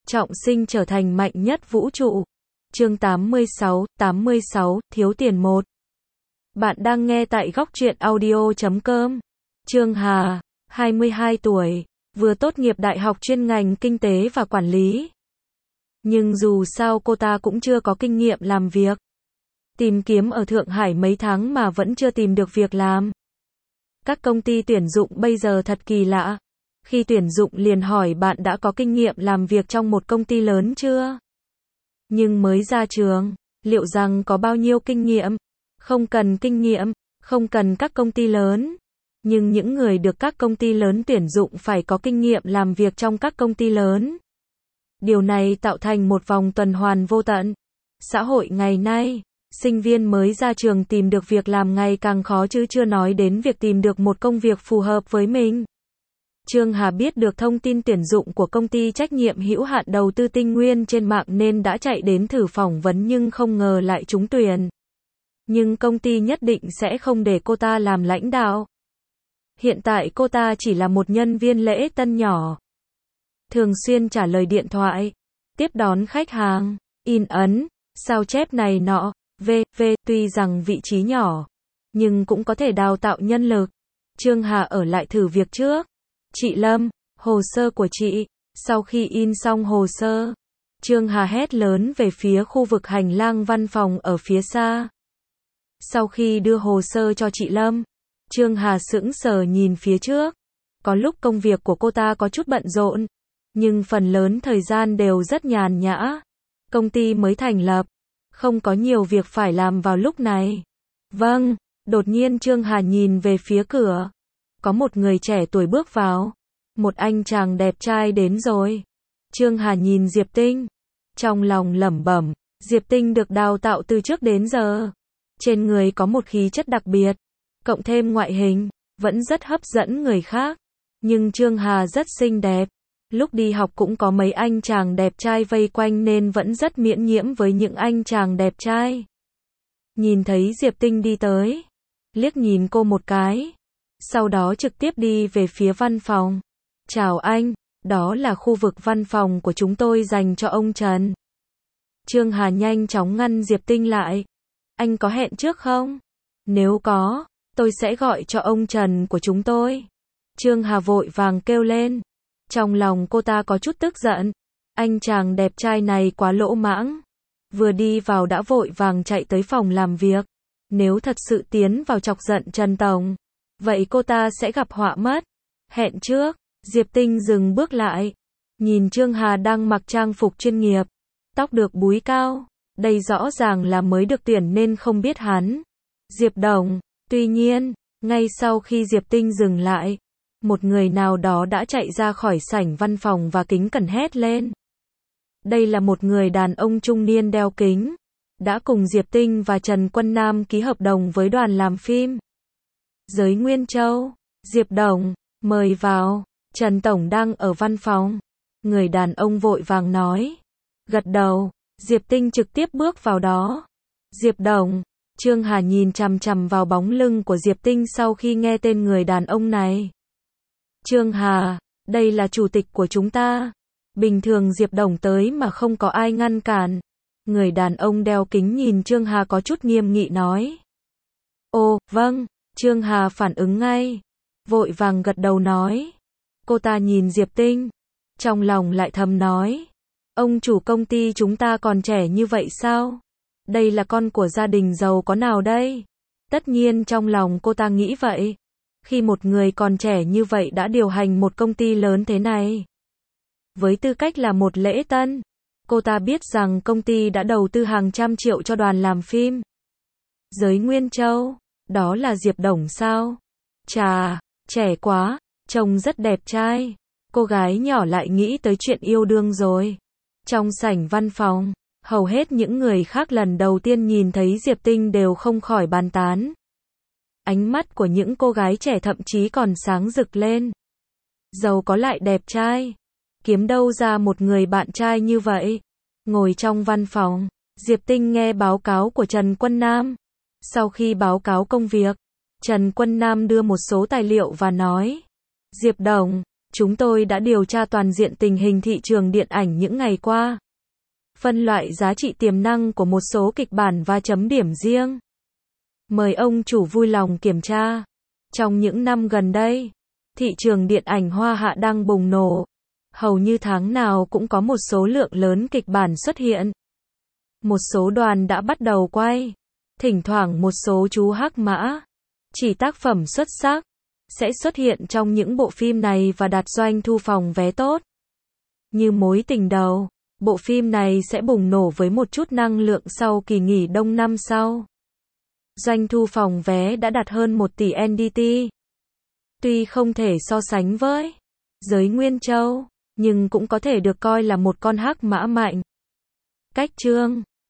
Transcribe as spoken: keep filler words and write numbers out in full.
trọng sinh trở thành mạnh nhất vũ trụ. Chương tám mươi sáu, tám mươi sáu, thiếu tiền một. Bạn đang nghe tại góc truyện audio chấm com. Trương Hà, hai mươi hai tuổi, vừa tốt nghiệp đại học chuyên ngành kinh tế và quản lý. Nhưng dù sao cô ta cũng chưa có kinh nghiệm làm việc. Tìm kiếm ở Thượng Hải mấy tháng mà vẫn chưa tìm được việc làm. Các công ty tuyển dụng bây giờ thật kỳ lạ. Khi tuyển dụng liền hỏi bạn đã có kinh nghiệm làm việc trong một công ty lớn chưa? Nhưng mới ra trường, liệu rằng có bao nhiêu kinh nghiệm? Không cần kinh nghiệm, không cần các công ty lớn. Nhưng những người được các công ty lớn tuyển dụng phải có kinh nghiệm làm việc trong các công ty lớn. Điều này tạo thành một vòng tuần hoàn vô tận. Xã hội ngày nay, sinh viên mới ra trường tìm được việc làm ngày càng khó chứ chưa nói đến việc tìm được một công việc phù hợp với mình. Trương Hà biết được thông tin tuyển dụng của công ty trách nhiệm hữu hạn đầu tư Tinh Nguyên trên mạng nên đã chạy đến thử phỏng vấn nhưng không ngờ lại trúng tuyển. Nhưng công ty nhất định sẽ không để cô ta làm lãnh đạo. Hiện tại cô ta chỉ là một nhân viên lễ tân nhỏ. Thường xuyên trả lời điện thoại, tiếp đón khách hàng, in ấn, sao chép này nọ, vân vân. Tuy rằng vị trí nhỏ, nhưng cũng có thể đào tạo nhân lực. Trương Hà ở lại thử việc trước. Chị Lâm, hồ sơ của chị. Sau khi in xong hồ sơ, Trương Hà hét lớn về phía khu vực hành lang văn phòng ở phía xa. Sau khi đưa hồ sơ cho chị Lâm, Trương Hà sững sờ nhìn phía trước. Có lúc công việc của cô ta có chút bận rộn, nhưng phần lớn thời gian đều rất nhàn nhã. Công ty mới thành lập, không có nhiều việc phải làm vào lúc này. Vâng, đột nhiên Trương Hà nhìn về phía cửa. Có một người trẻ tuổi bước vào. Một anh chàng đẹp trai đến rồi. Trương Hà nhìn Diệp Tinh. Trong lòng lẩm bẩm, Diệp Tinh được đào tạo từ trước đến giờ. Trên người có một khí chất đặc biệt. Cộng thêm ngoại hình, vẫn rất hấp dẫn người khác. Nhưng Trương Hà rất xinh đẹp. Lúc đi học cũng có mấy anh chàng đẹp trai vây quanh nên vẫn rất miễn nhiễm với những anh chàng đẹp trai. Nhìn thấy Diệp Tinh đi tới. Liếc nhìn cô một cái. Sau đó trực tiếp đi về phía văn phòng. Chào anh, đó là khu vực văn phòng của chúng tôi dành cho ông Trần. Trương Hà nhanh chóng ngăn Diệp Tinh lại. Anh có hẹn trước không? Nếu có, tôi sẽ gọi cho ông Trần của chúng tôi. Trương Hà vội vàng kêu lên. Trong lòng cô ta có chút tức giận. Anh chàng đẹp trai này quá lỗ mãng. Vừa đi vào đã vội vàng chạy tới phòng làm việc. Nếu thật sự tiến vào chọc giận Trần Tổng, vậy cô ta sẽ gặp họa mất. Hẹn trước, Diệp Tinh dừng bước lại. Nhìn Trương Hà đang mặc trang phục chuyên nghiệp. Tóc được búi cao. Đây rõ ràng là mới được tuyển nên không biết hắn. Diệp Đồng. Tuy nhiên, ngay sau khi Diệp Tinh dừng lại, một người nào đó đã chạy ra khỏi sảnh văn phòng và kính cẩn hét lên. Đây là một người đàn ông trung niên đeo kính. Đã cùng Diệp Tinh và Trần Quân Nam ký hợp đồng với đoàn làm phim Giới Nguyên Châu. Diệp Đồng, mời vào. Trần Tổng đang ở văn phòng. Người đàn ông vội vàng nói. Gật đầu, Diệp Tinh trực tiếp bước vào đó. Diệp Đồng. Trương Hà nhìn chằm chằm vào bóng lưng của Diệp Tinh sau khi nghe tên người đàn ông này. Trương Hà, đây là chủ tịch của chúng ta. Bình thường Diệp Đồng tới mà không có ai ngăn cản. Người đàn ông đeo kính nhìn Trương Hà có chút nghiêm nghị nói. Ồ, vâng. Trương Hà phản ứng ngay. Vội vàng gật đầu nói. Cô ta nhìn Diệp Tinh. Trong lòng lại thầm nói. Ông chủ công ty chúng ta còn trẻ như vậy sao? Đây là con của gia đình giàu có nào đây? Tất nhiên trong lòng cô ta nghĩ vậy. Khi một người còn trẻ như vậy đã điều hành một công ty lớn thế này. Với tư cách là một lễ tân, cô ta biết rằng công ty đã đầu tư hàng trăm triệu cho đoàn làm phim Giới Nguyên Châu. Đó là Diệp Đồng sao? Chà, trẻ quá, trông rất đẹp trai. Cô gái nhỏ lại nghĩ tới chuyện yêu đương rồi. Trong sảnh văn phòng, hầu hết những người khác lần đầu tiên nhìn thấy Diệp Tinh đều không khỏi bàn tán. Ánh mắt của những cô gái trẻ thậm chí còn sáng rực lên. Giàu có lại đẹp trai. Kiếm đâu ra một người bạn trai như vậy? Ngồi trong văn phòng, Diệp Tinh nghe báo cáo của Trần Quân Nam. Sau khi báo cáo công việc, Trần Quân Nam đưa một số tài liệu và nói. Diệp Đồng, Chúng tôi đã điều tra toàn diện tình hình thị trường điện ảnh những ngày qua, phân loại giá trị tiềm năng của một số kịch bản và chấm điểm riêng. Mời ông chủ vui lòng kiểm tra. Trong những năm gần đây, thị trường điện ảnh Hoa Hạ đang bùng nổ. Hầu như tháng nào cũng có một số lượng lớn kịch bản xuất hiện. Một số đoàn đã bắt đầu quay. Thỉnh thoảng một số chú hắc mã, chỉ tác phẩm xuất sắc, sẽ xuất hiện trong những bộ phim này và đạt doanh thu phòng vé tốt. Như Mối Tình Đầu, bộ phim này sẽ bùng nổ với một chút năng lượng sau kỳ nghỉ đông năm sau. Doanh thu phòng vé đã đạt hơn một tỷ en đê tê. Tuy không thể so sánh với Giới Nguyên Châu, nhưng cũng có thể được coi là một con hắc mã mạnh. Cách chương